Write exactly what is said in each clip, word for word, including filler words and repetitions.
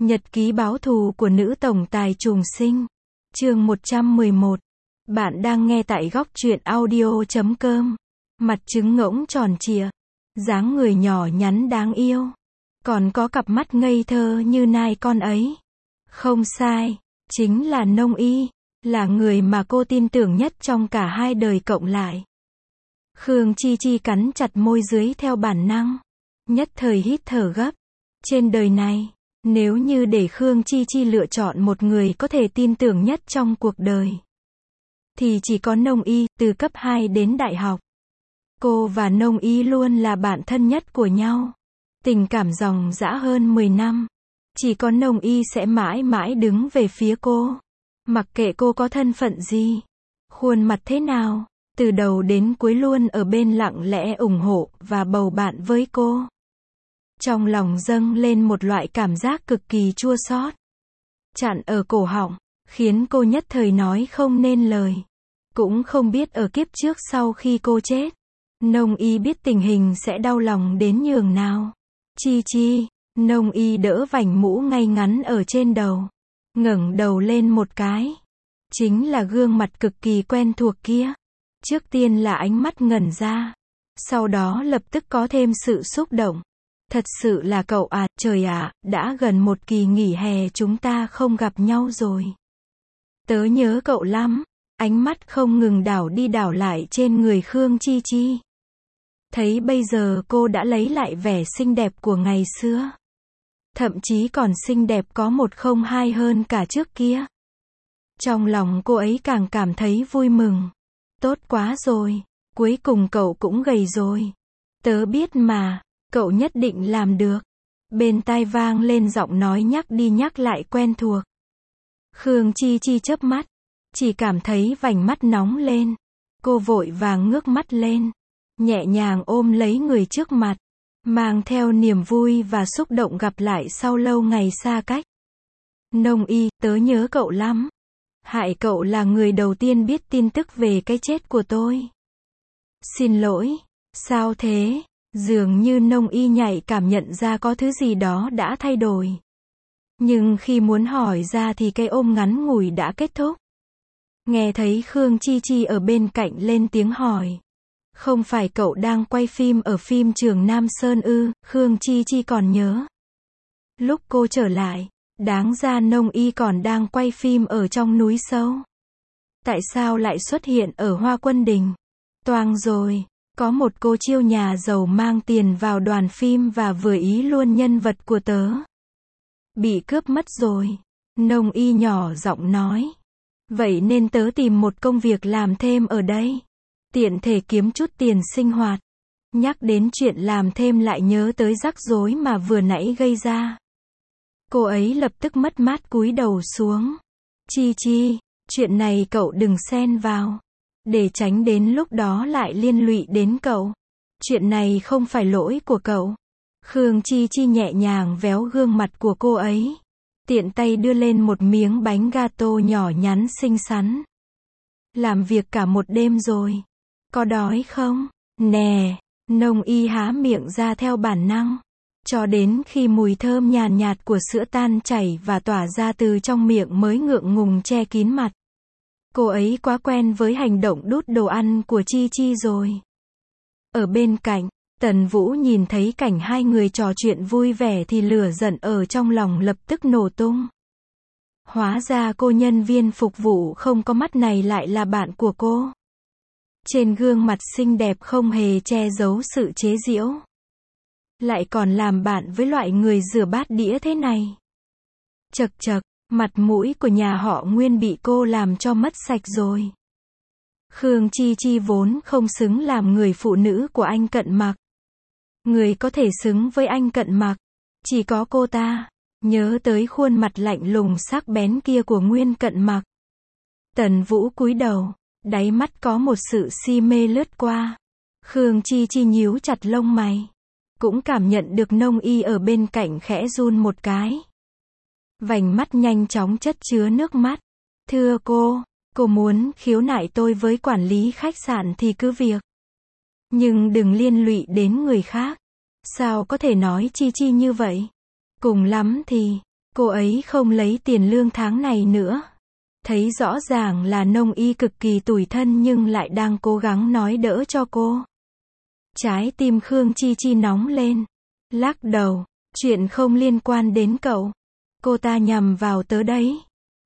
Nhật ký báo thù của nữ tổng tài trùng sinh. Chương một trăm mười một. Bạn đang nghe tại góc truyện audio chấm com. Mặt trứng ngỗng tròn trịa, dáng người nhỏ nhắn đáng yêu, còn có cặp mắt ngây thơ như nai con ấy. Không sai, chính là Nông Y, là người mà cô tin tưởng nhất trong cả hai đời cộng lại. Khương Chi Chi cắn chặt môi dưới theo bản năng, nhất thời hít thở gấp. Trên đời này, nếu như để Khương Chi Chi lựa chọn một người có thể tin tưởng nhất trong cuộc đời, thì chỉ có Nông Y, từ cấp hai đến đại học. Cô và Nông Y luôn là bạn thân nhất của nhau. Tình cảm dòng dã hơn mười năm. Chỉ có Nông Y sẽ mãi mãi đứng về phía cô. Mặc kệ cô có thân phận gì, khuôn mặt thế nào, từ đầu đến cuối luôn ở bên lặng lẽ ủng hộ và bầu bạn với cô. Trong lòng dâng lên một loại cảm giác cực kỳ chua xót, chặn ở cổ họng, khiến cô nhất thời nói không nên lời. Cũng không biết ở kiếp trước sau khi cô chết, Nông Y biết tình hình sẽ đau lòng đến nhường nào. Chi Chi, Nông Y đỡ vành mũ ngay ngắn ở trên đầu, ngẩng đầu lên một cái. Chính là gương mặt cực kỳ quen thuộc kia. Trước tiên là ánh mắt ngẩn ra, sau đó lập tức có thêm sự xúc động. Thật sự là cậu à, trời ạ, đã gần một kỳ nghỉ hè chúng ta không gặp nhau rồi. Tớ nhớ cậu lắm. Ánh mắt không ngừng đảo đi đảo lại trên người Khương Chi Chi. Thấy bây giờ cô đã lấy lại vẻ xinh đẹp của ngày xưa. Thậm chí còn xinh đẹp có một không hai hơn cả trước kia. Trong lòng cô ấy càng cảm thấy vui mừng. Tốt quá rồi, cuối cùng cậu cũng gầy rồi. Tớ biết mà, cậu nhất định làm được. Bên tai vang lên giọng nói nhắc đi nhắc lại quen thuộc. Khương Chi Chi chớp mắt, chỉ cảm thấy vành mắt nóng lên. Cô vội vàng ngước mắt lên, nhẹ nhàng ôm lấy người trước mặt, mang theo niềm vui và xúc động gặp lại sau lâu ngày xa cách. Nông Y, tớ nhớ cậu lắm. Hại cậu là người đầu tiên biết tin tức về cái chết của tôi. Xin lỗi. Sao thế? Dường như Nông Y nhạy cảm nhận ra có thứ gì đó đã thay đổi. Nhưng khi muốn hỏi ra thì cái ôm ngắn ngủi đã kết thúc. Nghe thấy Khương Chi Chi ở bên cạnh lên tiếng hỏi. Không phải cậu đang quay phim ở phim trường Nam Sơn ư? Khương Chi Chi còn nhớ. Lúc cô trở lại, đáng ra Nông Y còn đang quay phim ở trong núi sâu. Tại sao lại xuất hiện ở Hoa Quân Đình? Toang rồi, có một cô chiêu nhà giàu mang tiền vào đoàn phim và vừa ý luôn nhân vật của tớ. Bị cướp mất rồi. Nông Y nhỏ giọng nói. Vậy nên tớ tìm một công việc làm thêm ở đây. Tiện thể kiếm chút tiền sinh hoạt. Nhắc đến chuyện làm thêm lại nhớ tới rắc rối mà vừa nãy gây ra. Cô ấy lập tức mất mát cúi đầu xuống. Chi Chi, chuyện này cậu đừng xen vào. Để tránh đến lúc đó lại liên lụy đến cậu. Chuyện này không phải lỗi của cậu. Khương Chi Chi nhẹ nhàng véo gương mặt của cô ấy. Tiện tay đưa lên một miếng bánh gato nhỏ nhắn xinh xắn. Làm việc cả một đêm rồi. Có đói không? Nè, Nông Y há miệng ra theo bản năng. Cho đến khi mùi thơm nhàn nhạt, nhạt của sữa tan chảy và tỏa ra từ trong miệng mới ngượng ngùng che kín mặt. Cô ấy quá quen với hành động đút đồ ăn của Chi Chi rồi. Ở bên cạnh, Tần Vũ nhìn thấy cảnh hai người trò chuyện vui vẻ thì lửa giận ở trong lòng lập tức nổ tung. Hóa ra cô nhân viên phục vụ không có mắt này lại là bạn của cô. Trên gương mặt xinh đẹp không hề che giấu sự chế giễu. Lại còn làm bạn với loại người rửa bát đĩa thế này. Chật chật, mặt mũi của nhà họ Nguyên bị cô làm cho mất sạch rồi. Khương Chi Chi vốn không xứng làm người phụ nữ của anh Cận Mặc. Người có thể xứng với anh Cận Mặc, chỉ có cô ta. Nhớ tới khuôn mặt lạnh lùng sắc bén kia của Nguyên Cận Mặc. Tần Vũ cúi đầu, đáy mắt có một sự si mê lướt qua. Khương Chi Chi nhíu chặt lông mày. Cũng cảm nhận được Nông Y ở bên cạnh khẽ run một cái. Vành mắt nhanh chóng chất chứa nước mắt. Thưa cô, cô muốn khiếu nại tôi với quản lý khách sạn thì cứ việc. Nhưng đừng liên lụy đến người khác. Sao có thể nói Chi Chi như vậy? Cùng lắm thì, Cô ấy không lấy tiền lương tháng này nữa. Thấy rõ ràng là Nông Y cực kỳ tủi thân nhưng lại đang cố gắng nói đỡ cho cô. Trái tim Khương Chi Chi nóng lên. Lắc đầu, chuyện không liên quan đến cậu. Cô ta nhằm vào tớ đấy.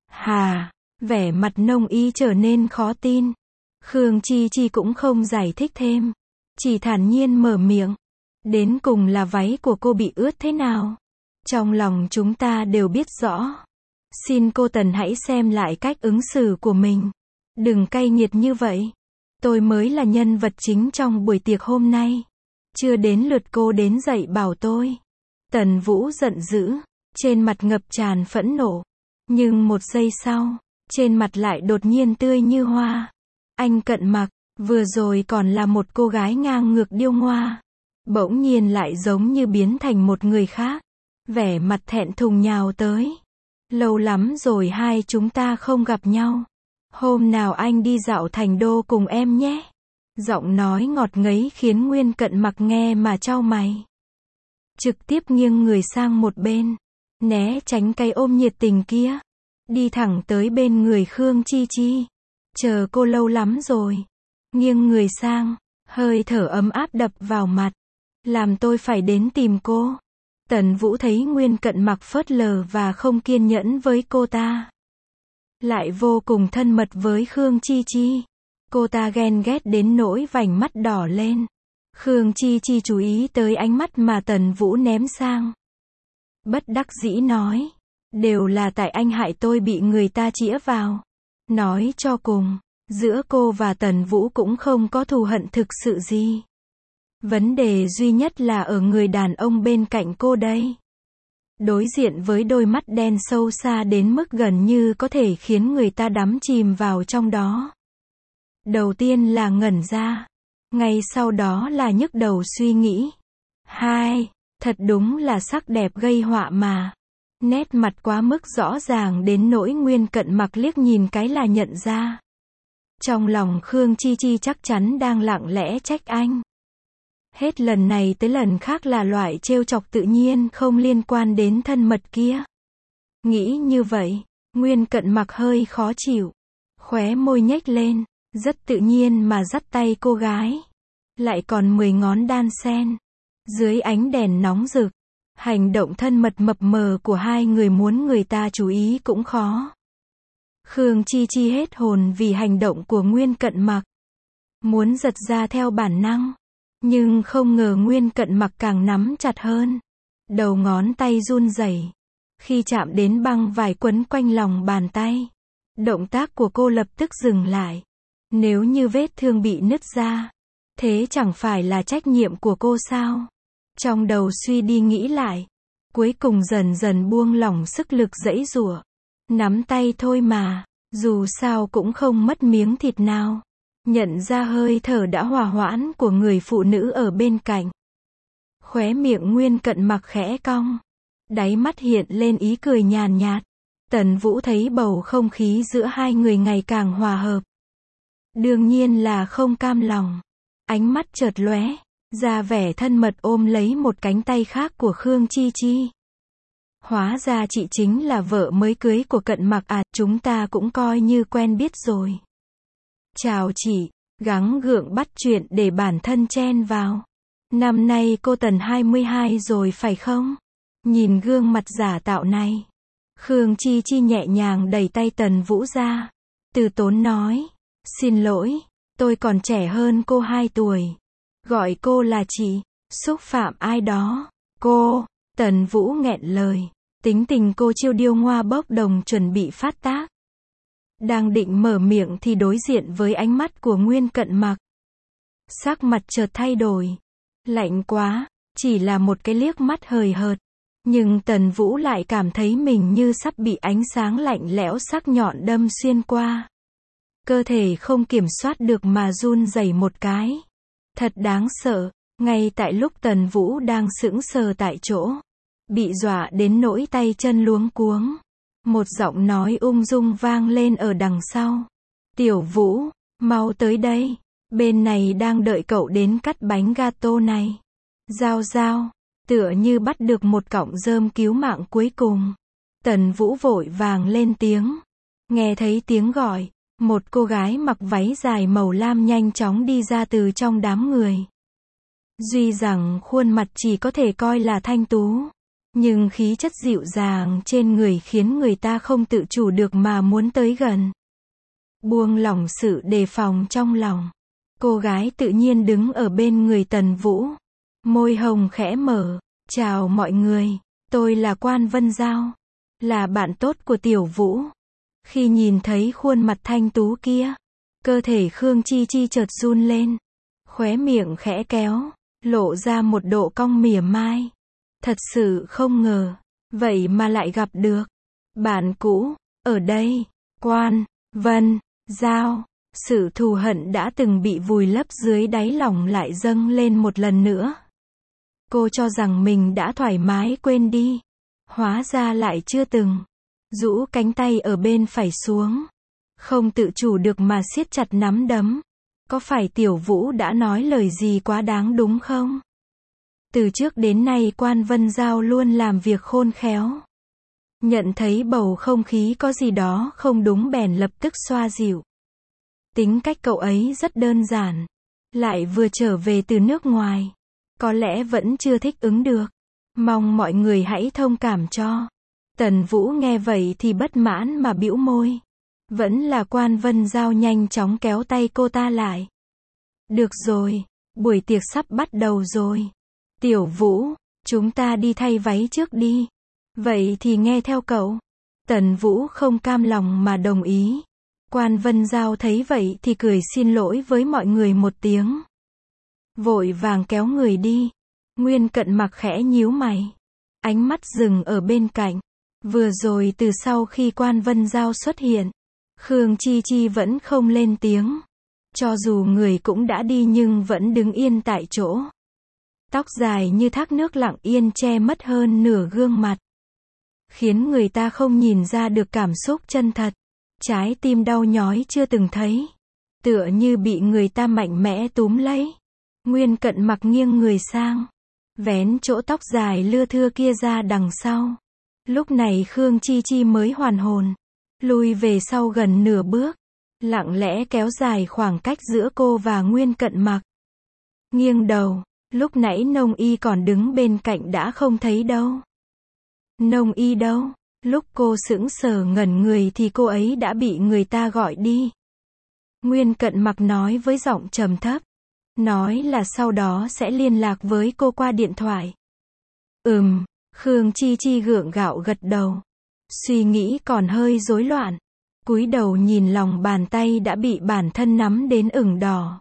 Hà, vẻ mặt Nông Y trở nên khó tin. Khương Chi Chi cũng không giải thích thêm. Chỉ thản nhiên mở miệng. Đến cùng là váy của cô bị ướt thế nào? Trong lòng chúng ta đều biết rõ. Xin cô Tần hãy xem lại cách ứng xử của mình. Đừng cay nghiệt như vậy. Tôi mới là nhân vật chính trong buổi tiệc hôm nay. Chưa đến lượt cô đến dạy bảo tôi. Tần Vũ giận dữ. Trên mặt ngập tràn phẫn nộ. Nhưng một giây sau, trên mặt lại đột nhiên tươi như hoa. Anh Cận Mặc, vừa rồi còn là một cô gái ngang ngược điêu ngoa. Bỗng nhiên lại giống như biến thành một người khác. Vẻ mặt thẹn thùng nhào tới. Lâu lắm rồi hai chúng ta không gặp nhau. Hôm nào anh đi dạo thành đô cùng em nhé. Giọng nói ngọt ngấy khiến Nguyên Cận Mặc nghe mà chau mày. Trực tiếp nghiêng người sang một bên. Né tránh cái ôm nhiệt tình kia. Đi thẳng tới bên người Khương Chi Chi. Chờ cô lâu lắm rồi. Nghiêng người sang. Hơi thở ấm áp đập vào mặt. Làm tôi phải đến tìm cô. Tần Vũ thấy Nguyên Cận Mặc phớt lờ và không kiên nhẫn với cô ta. Lại vô cùng thân mật với Khương Chi Chi. Cô ta ghen ghét đến nỗi vành mắt đỏ lên. Khương Chi Chi chú ý tới ánh mắt mà Tần Vũ ném sang. Bất đắc dĩ nói. Đều là tại anh hại tôi bị người ta chĩa vào. Nói cho cùng, giữa cô và Tần Vũ cũng không có thù hận thực sự gì. Vấn đề duy nhất là ở người đàn ông bên cạnh cô đây. Đối diện với đôi mắt đen sâu xa đến mức gần như có thể khiến người ta đắm chìm vào trong đó. Đầu tiên là ngẩn ra. Ngay sau đó là nhức đầu suy nghĩ. Hai, thật đúng là sắc đẹp gây họa mà. Nét mặt quá mức rõ ràng đến nỗi Nguyên Cận Mặc liếc nhìn cái là nhận ra. Trong lòng Khương Chi Chi chắc chắn đang lặng lẽ trách anh. Hết lần này tới lần khác là loại trêu chọc tự nhiên không liên quan đến thân mật kia. Nghĩ như vậy, Nguyên Cận Mặc hơi khó chịu. Khóe môi nhếch lên, rất tự nhiên mà dắt tay cô gái. Lại còn mười ngón đan sen. Dưới ánh đèn nóng rực, hành động thân mật mập mờ của hai người muốn người ta chú ý cũng khó. Khương Chi Chi hết hồn vì hành động của Nguyên Cận Mặc. Muốn giật ra theo bản năng. Nhưng không ngờ Nguyên Cận Mặc càng nắm chặt hơn. Đầu ngón tay run rẩy. Khi chạm đến băng vải quấn quanh lòng bàn tay. Động tác của cô lập tức dừng lại. Nếu như vết thương bị nứt ra. Thế chẳng phải là trách nhiệm của cô sao? Trong đầu suy đi nghĩ lại. Cuối cùng dần dần buông lỏng sức lực giãy giụa. Nắm tay thôi mà. Dù sao cũng không mất miếng thịt nào. Nhận ra hơi thở đã hòa hoãn của người phụ nữ ở bên cạnh. Khóe miệng Nguyên Cận Mặc khẽ cong. Đáy mắt hiện lên ý cười nhàn nhạt. Tần Vũ thấy bầu không khí giữa hai người ngày càng hòa hợp. Đương nhiên là không cam lòng. Ánh mắt chợt lóe, ra vẻ thân mật ôm lấy một cánh tay khác của Khương Chi Chi. Hóa ra chị chính là vợ mới cưới của Cận Mặc à, chúng ta cũng coi như quen biết rồi. Chào chị, gắng gượng bắt chuyện để bản thân chen vào. Năm nay cô Tần hai mươi hai rồi phải không? Nhìn gương mặt giả tạo này. Khương Chi Chi nhẹ nhàng đẩy tay Tần Vũ ra. Từ tốn nói. Xin lỗi, tôi còn trẻ hơn cô hai tuổi. Gọi cô là chị, xúc phạm ai đó. Cô, Tần Vũ nghẹn lời. Tính tình cô chiêu điêu ngoa bốc đồng chuẩn bị phát tác. Đang định mở miệng thì đối diện với ánh mắt của Nguyên Cận Mặc. Sắc mặt chợt thay đổi. Lạnh quá, chỉ là một cái liếc mắt hời hợt. Nhưng Tần Vũ lại cảm thấy mình như sắp bị ánh sáng lạnh lẽo sắc nhọn đâm xuyên qua. Cơ thể không kiểm soát được mà run rẩy một cái. Thật đáng sợ, ngay tại lúc Tần Vũ đang sững sờ tại chỗ. Bị dọa đến nỗi tay chân luống cuống. Một giọng nói ung dung vang lên ở đằng sau. Tiểu Vũ, mau tới đây. Bên này đang đợi cậu đến cắt bánh gato này. Giao giao, tựa như bắt được một cọng rơm cứu mạng cuối cùng. Tần Vũ vội vàng lên tiếng. Nghe thấy tiếng gọi, một cô gái mặc váy dài màu lam nhanh chóng đi ra từ trong đám người. Duy rằng khuôn mặt chỉ có thể coi là thanh tú, nhưng khí chất dịu dàng trên người khiến người ta không tự chủ được mà muốn tới gần. Buông lỏng sự đề phòng trong lòng, cô gái tự nhiên đứng ở bên người Tần Vũ. Môi hồng khẽ mở. Chào mọi người, tôi là Quan Vân Giao, là bạn tốt của Tiểu Vũ. Khi nhìn thấy khuôn mặt thanh tú kia, cơ thể Khương Chi Chi chợt run lên. Khóe miệng khẽ kéo, lộ ra một độ cong mỉa mai. Thật sự không ngờ, vậy mà lại gặp được bạn cũ, ở đây, Quan Vân Giao. Sự thù hận đã từng bị vùi lấp dưới đáy lòng lại dâng lên một lần nữa. Cô cho rằng mình đã thoải mái quên đi, hóa ra lại chưa từng. Rũ cánh tay ở bên phải xuống, không tự chủ được mà siết chặt nắm đấm. Có phải Tiểu Vũ đã nói lời gì quá đáng đúng không? Từ trước đến nay Quan Vân Giao luôn làm việc khôn khéo. Nhận thấy bầu không khí có gì đó không đúng bèn lập tức xoa dịu. Tính cách cậu ấy rất đơn giản, lại vừa trở về từ nước ngoài, có lẽ vẫn chưa thích ứng được. Mong mọi người hãy thông cảm cho. Tần Vũ nghe vậy thì bất mãn mà bĩu môi. Vẫn là Quan Vân Giao nhanh chóng kéo tay cô ta lại. Được rồi, buổi tiệc sắp bắt đầu rồi. Tiểu Vũ, chúng ta đi thay váy trước đi. Vậy thì nghe theo cậu. Tần Vũ không cam lòng mà đồng ý. Quan Vân Giao thấy vậy thì cười xin lỗi với mọi người một tiếng. Vội vàng kéo người đi. Nguyên Cận Mặc khẽ nhíu mày. Ánh mắt dừng ở bên cạnh. Vừa rồi từ sau khi Quan Vân Giao xuất hiện, Khương Chi Chi vẫn không lên tiếng. Cho dù người cũng đã đi nhưng vẫn đứng yên tại chỗ. Tóc dài như thác nước lặng yên che mất hơn nửa gương mặt, khiến người ta không nhìn ra được cảm xúc chân thật. Trái tim đau nhói chưa từng thấy, tựa như bị người ta mạnh mẽ túm lấy. Nguyên Cận Mặc nghiêng người sang, vén chỗ tóc dài lưa thưa kia ra đằng sau. Lúc này Khương Chi Chi mới hoàn hồn, lùi về sau gần nửa bước, lặng lẽ kéo dài khoảng cách giữa cô và Nguyên Cận Mặc. Nghiêng đầu, lúc nãy Nông Y còn đứng bên cạnh đã không thấy đâu. Nông Y đâu? Lúc cô sững sờ ngẩn người thì cô ấy đã bị người ta gọi đi. Nguyên Cận Mặc nói với giọng trầm thấp. Nói là sau đó sẽ liên lạc với cô qua điện thoại. Ừm, Khương Chi Chi gượng gạo gật đầu. Suy nghĩ còn hơi rối loạn. Cúi đầu nhìn lòng bàn tay đã bị bản thân nắm đến ửng đỏ.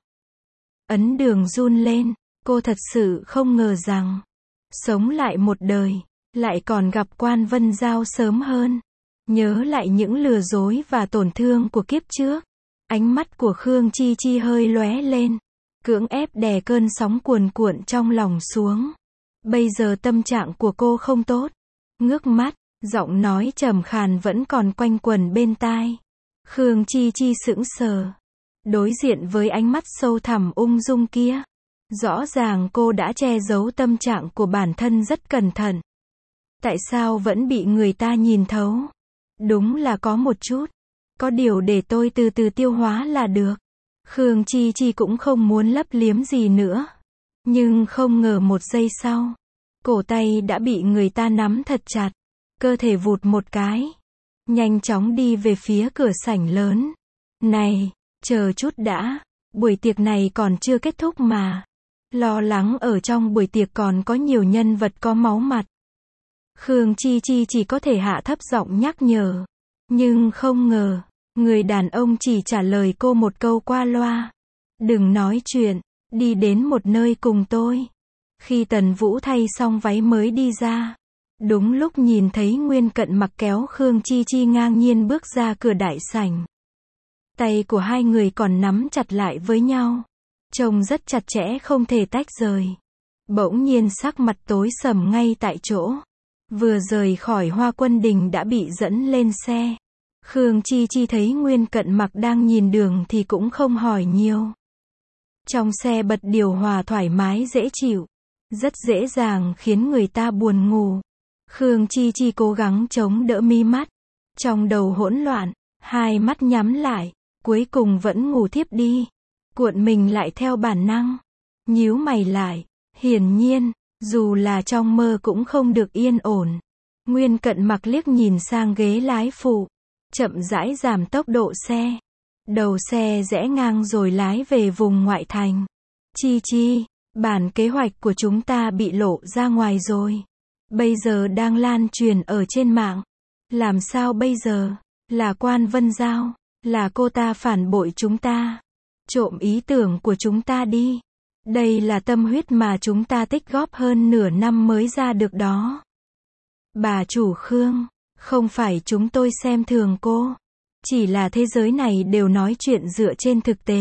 Ấn đường run lên, cô thật sự không ngờ rằng, sống lại một đời, lại còn gặp Quan Vân Giao sớm hơn. Nhớ lại những lừa dối và tổn thương của kiếp trước. Ánh mắt của Khương Chi Chi hơi lóe lên. Cưỡng ép đè cơn sóng cuồn cuộn trong lòng xuống. Bây giờ tâm trạng của cô không tốt. Ngước mắt, giọng nói trầm khàn vẫn còn quanh quẩn bên tai. Khương Chi Chi sững sờ. Đối diện với ánh mắt sâu thẳm ung dung kia. Rõ ràng cô đã che giấu tâm trạng của bản thân rất cẩn thận. Tại sao vẫn bị người ta nhìn thấu? Đúng là có một chút. Có điều để tôi từ từ tiêu hóa là được. Khương Chi Chi cũng không muốn lấp liếm gì nữa. Nhưng không ngờ một giây sau, cổ tay đã bị người ta nắm thật chặt. Cơ thể vụt một cái. Nhanh chóng đi về phía cửa sảnh lớn. Này, chờ chút đã. Buổi tiệc này còn chưa kết thúc mà. Lo lắng ở trong buổi tiệc còn có nhiều nhân vật có máu mặt. Khương Chi Chi chỉ có thể hạ thấp giọng nhắc nhở. Nhưng không ngờ, người đàn ông chỉ trả lời cô một câu qua loa. Đừng nói chuyện, đi đến một nơi cùng tôi. Khi Tần Vũ thay xong váy mới đi ra. Đúng lúc nhìn thấy Nguyên Cận Mặc kéo Khương Chi Chi ngang nhiên bước ra cửa đại sảnh. Tay của hai người còn nắm chặt lại với nhau. Trông rất chặt chẽ không thể tách rời. Bỗng nhiên sắc mặt tối sầm ngay tại chỗ. Vừa rời khỏi Hoa Quân Đình đã bị dẫn lên xe. Khương Chi Chi thấy Nguyên Cận Mặc đang nhìn đường thì cũng không hỏi nhiều. Trong xe bật điều hòa thoải mái dễ chịu. Rất dễ dàng khiến người ta buồn ngủ. Khương Chi Chi cố gắng chống đỡ mí mắt. Trong đầu hỗn loạn, hai mắt nhắm lại, cuối cùng vẫn ngủ thiếp đi. Cuộn mình lại theo bản năng. Nhíu mày lại, hiển nhiên, dù là trong mơ cũng không được yên ổn. Nguyên Cận Mặc liếc nhìn sang ghế lái phụ, chậm rãi giảm tốc độ xe. Đầu xe rẽ ngang rồi lái về vùng ngoại thành. Chi Chi, bản kế hoạch của chúng ta bị lộ ra ngoài rồi. Bây giờ đang lan truyền ở trên mạng. Làm sao bây giờ? Là Quan Vân Giao, là cô ta phản bội chúng ta. Trộm ý tưởng của chúng ta đi. Đây là tâm huyết mà chúng ta tích góp hơn nửa năm mới ra được đó. Bà chủ Khương, không phải chúng tôi xem thường cô. Chỉ là thế giới này đều nói chuyện dựa trên thực tế.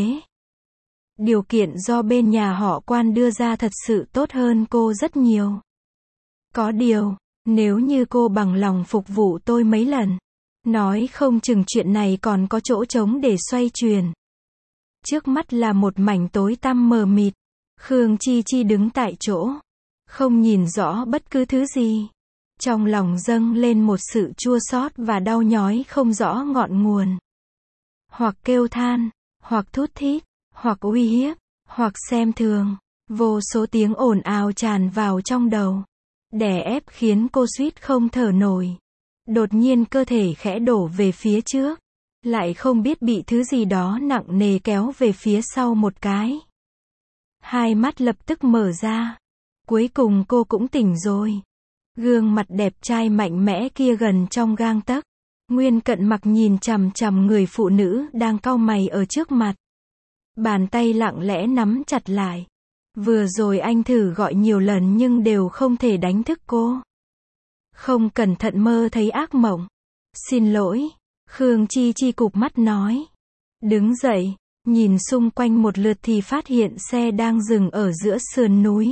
Điều kiện do bên nhà họ Quan đưa ra thật sự tốt hơn cô rất nhiều. Có điều, nếu như cô bằng lòng phục vụ tôi mấy lần, nói không chừng chuyện này còn có chỗ trống để xoay chuyển. Trước mắt là một mảnh tối tăm mờ mịt. Khương Chi Chi đứng tại chỗ, không nhìn rõ bất cứ thứ gì. Trong lòng dâng lên một sự chua xót và đau nhói không rõ ngọn nguồn. Hoặc kêu than, hoặc thút thít, hoặc uy hiếp, hoặc xem thường. Vô số tiếng ồn ào tràn vào trong đầu, đè ép khiến cô suýt không thở nổi. Đột nhiên cơ thể khẽ đổ về phía trước, lại không biết bị thứ gì đó nặng nề kéo về phía sau một cái. Hai mắt lập tức mở ra. Cuối cùng cô cũng tỉnh rồi. Gương mặt đẹp trai mạnh mẽ kia gần trong gang tấc. Nguyên Cận Mặc nhìn chằm chằm người phụ nữ đang cau mày ở trước mặt. Bàn tay lặng lẽ nắm chặt lại. Vừa rồi anh thử gọi nhiều lần nhưng đều không thể đánh thức cô. Không cẩn thận mơ thấy ác mộng. Xin lỗi. Khương Chi Chi cụp mắt nói. Đứng dậy, nhìn xung quanh một lượt thì phát hiện xe đang dừng ở giữa sườn núi.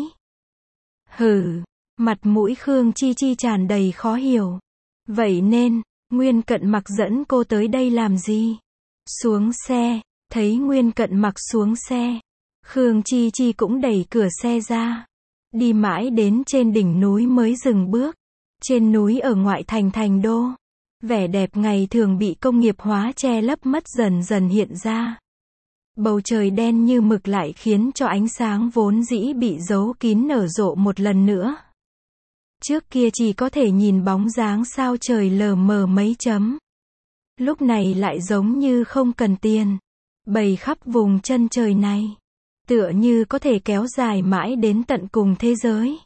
Hừ, mặt mũi Khương Chi Chi tràn đầy khó hiểu. Vậy nên, Nguyên Cận Mặc dẫn cô tới đây làm gì? Xuống xe, thấy Nguyên Cận Mặc xuống xe. Khương Chi Chi cũng đẩy cửa xe ra. Đi mãi đến trên đỉnh núi mới dừng bước. Trên núi ở ngoại thành thành đô, vẻ đẹp ngày thường bị công nghiệp hóa che lấp mất dần dần hiện ra. Bầu trời đen như mực lại khiến cho ánh sáng vốn dĩ bị giấu kín nở rộ một lần nữa. Trước kia chỉ có thể nhìn bóng dáng sao trời lờ mờ mấy chấm. Lúc này lại giống như không cần tiền. Bày khắp vùng chân trời này. Tựa như có thể kéo dài mãi đến tận cùng thế giới.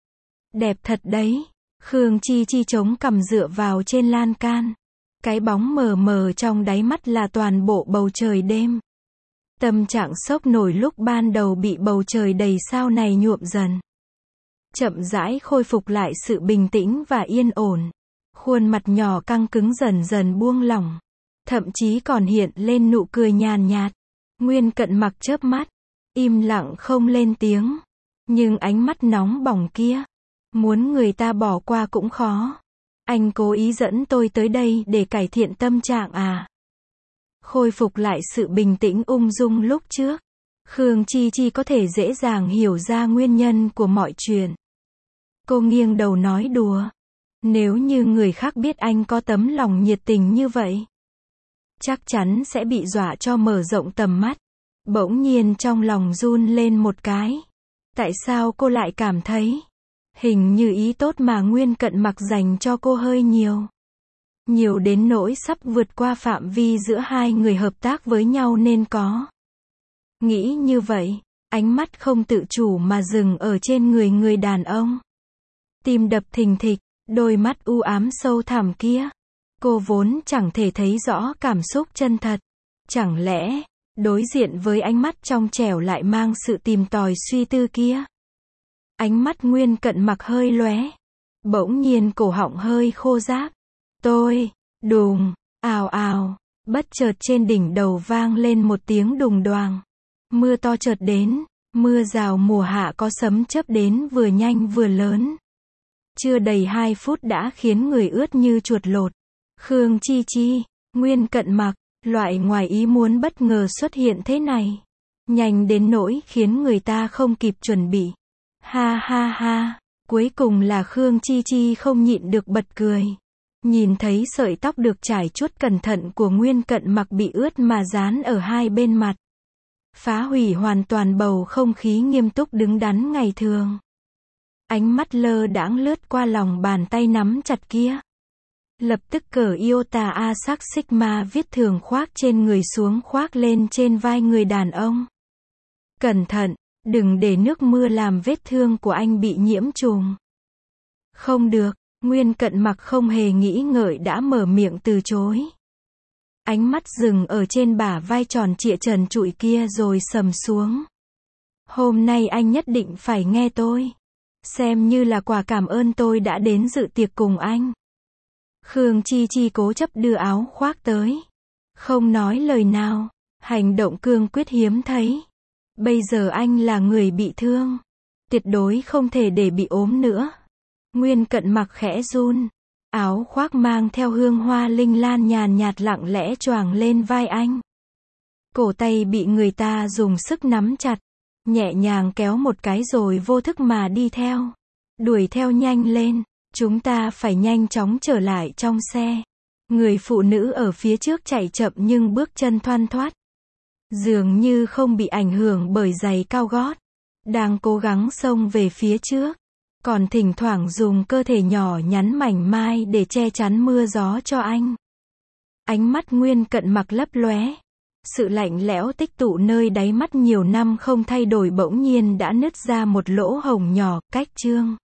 Đẹp thật đấy. Khương Chi Chi chống cằm dựa vào trên lan can. Cái bóng mờ mờ trong đáy mắt là toàn bộ bầu trời đêm. Tâm trạng sốc nổi lúc ban đầu bị bầu trời đầy sao này nhuộm dần. Chậm rãi khôi phục lại sự bình tĩnh và yên ổn. Khuôn mặt nhỏ căng cứng dần dần buông lỏng. Thậm chí còn hiện lên nụ cười nhàn nhạt. Nguyên Cận Mặc chớp mắt. Im lặng không lên tiếng. Nhưng ánh mắt nóng bỏng kia. Muốn người ta bỏ qua cũng khó. Anh cố ý dẫn tôi tới đây để cải thiện tâm trạng à? Khôi phục lại sự bình tĩnh ung dung lúc trước. Khương Chi Chi có thể dễ dàng hiểu ra nguyên nhân của mọi chuyện. Cô nghiêng đầu nói đùa. Nếu như người khác biết anh có tấm lòng nhiệt tình như vậy, chắc chắn sẽ bị dọa cho mở rộng tầm mắt. Bỗng nhiên trong lòng run lên một cái. Tại sao cô lại cảm thấy hình như ý tốt mà Nguyên Cận Mặc dành cho cô hơi nhiều. Nhiều đến nỗi sắp vượt qua phạm vi giữa hai người hợp tác với nhau nên có. Nghĩ như vậy, ánh mắt không tự chủ mà dừng ở trên người người đàn ông. Tim đập thình thịch, đôi mắt u ám sâu thẳm kia. Cô vốn chẳng thể thấy rõ cảm xúc chân thật. Chẳng lẽ, đối diện với ánh mắt trong trẻo lại mang sự tìm tòi suy tư kia. Ánh mắt Nguyên Cận Mặc hơi lóe. Bỗng nhiên cổ họng hơi khô ráp. Tôi, đùng, ào ào, bất chợt trên đỉnh đầu vang lên một tiếng đùng đoàng. Mưa to chợt đến, mưa rào mùa hạ có sấm chớp đến vừa nhanh vừa lớn. Chưa đầy hai phút đã khiến người ướt như chuột lột. Khương Chi Chi, Nguyên Cận Mặc, loại ngoài ý muốn bất ngờ xuất hiện thế này. Nhanh đến nỗi khiến người ta không kịp chuẩn bị. Ha ha ha, Cuối cùng là Khương Chi Chi không nhịn được bật cười. Nhìn thấy sợi tóc được trải chuốt cẩn thận của Nguyên Cận Mặc bị ướt mà dán ở hai bên mặt. Phá hủy hoàn toàn bầu không khí nghiêm túc đứng đắn ngày thường. Ánh mắt lơ đãng lướt qua lòng bàn tay nắm chặt kia. Lập tức cởi Iota A sắc Sigma viết thường khoác trên người xuống khoác lên trên vai người đàn ông. Cẩn thận, đừng để nước mưa làm vết thương của anh bị nhiễm trùng. Không được, Nguyên Cận Mặc không hề nghĩ ngợi đã mở miệng từ chối. Ánh mắt dừng ở trên bả vai tròn trịa trần trụi kia rồi sầm xuống. Hôm nay anh nhất định phải nghe tôi. Xem như là quà cảm ơn tôi đã đến dự tiệc cùng anh. Khương Chi Chi cố chấp đưa áo khoác tới. Không nói lời nào. Hành động cương quyết hiếm thấy. Bây giờ anh là người bị thương. Tuyệt đối không thể để bị ốm nữa. Nguyên Cận Mặc khẽ run. Áo khoác mang theo hương hoa linh lan nhàn nhạt lặng lẽ choàng lên vai anh. Cổ tay bị người ta dùng sức nắm chặt. Nhẹ nhàng kéo một cái rồi vô thức mà đi theo. Đuổi theo nhanh lên. Chúng ta phải nhanh chóng trở lại trong xe. Người phụ nữ ở phía trước chạy chậm nhưng bước chân thoăn thoắt. Dường như không bị ảnh hưởng bởi giày cao gót. Đang cố gắng xông về phía trước. Còn thỉnh thoảng dùng cơ thể nhỏ nhắn mảnh mai để che chắn mưa gió cho anh. Ánh mắt Nguyên Cận Mặc lấp lóe. Sự lạnh lẽo tích tụ nơi đáy mắt nhiều năm không thay đổi bỗng nhiên đã nứt ra một lỗ hổng nhỏ, cách chương.